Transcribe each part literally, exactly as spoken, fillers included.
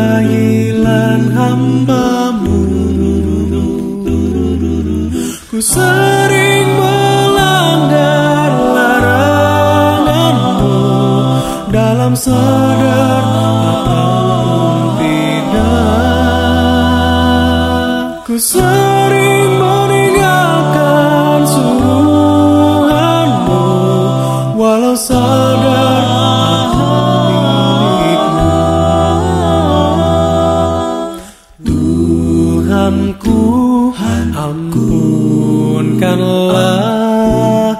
kejahilan hamba-Mu. Ku sering melanggar larangan-Mu, dalam sadar ataupun tidak. Ku sering meninggalkan suruhan-Mu, walau sadar aku milik-Mu. Tuhanku, ampunkanlah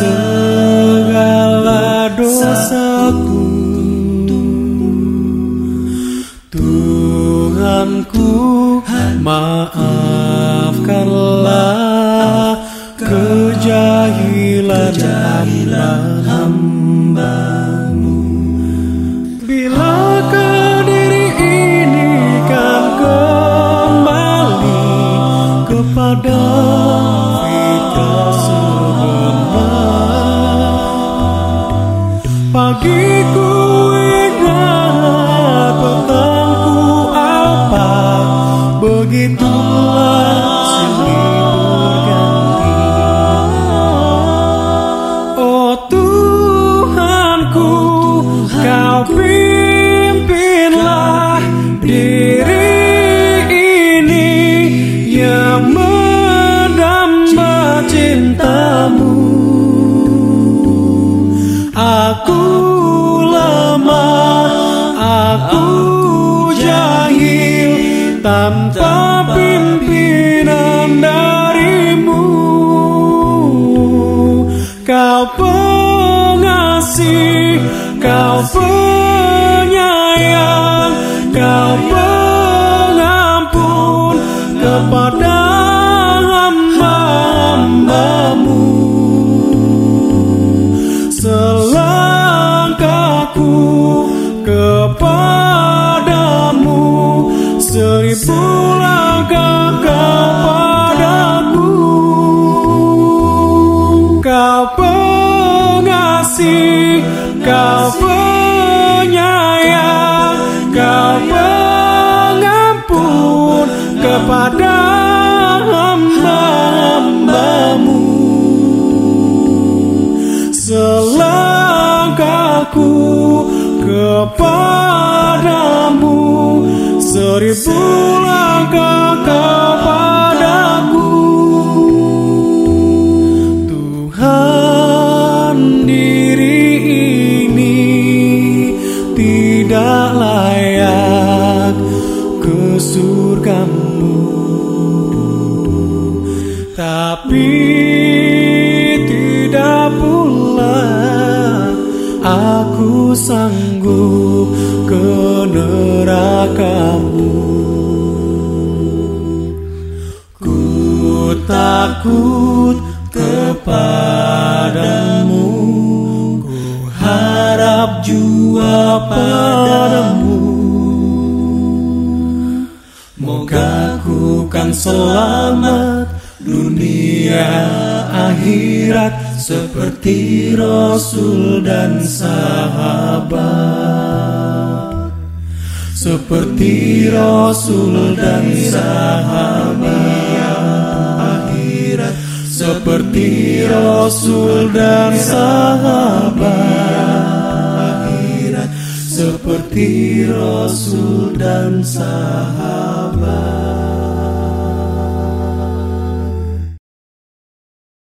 segala dosaku. Tuhanku, maafkanlah kejahilan hamba-Mu. Bila ke diri ini kan kembali kepada fitrah sebenar. Pagiku ingat, petangku apa, begitulah silih berganti. Oh Tuhanku, Kau pimpinlah diri ini yang mendamba cinta-Mu. Aku lemah, aku jahil, tanpa pimpinan dari-Mu. Kau pengasih, Kau penyayang, Kau pengampun kepada hamba-hamba-Mu. Selangkahku kepada-Mu, seribu langkah kepadaku. Kau pengasih, Kau penyayang, Kau pengampun kepada hamba-hamba-Mu. Selangkahku kepada-Mu, seribu langkah kepadaku. Tuhan, diri ini tidak layak ke surga-Mu, tapi tidak pula aku sanggup ke neraka-Mu. Ku takut kepadamu, ku harap jua padamu. Moga ku kan selamat dunia akhirat, seperti Rasul dan sahabat. Seperti Rasul dan sahabat, akhirat. Seperti Rasul dan sahabat, akhirat. Seperti Rasul dan sahabat.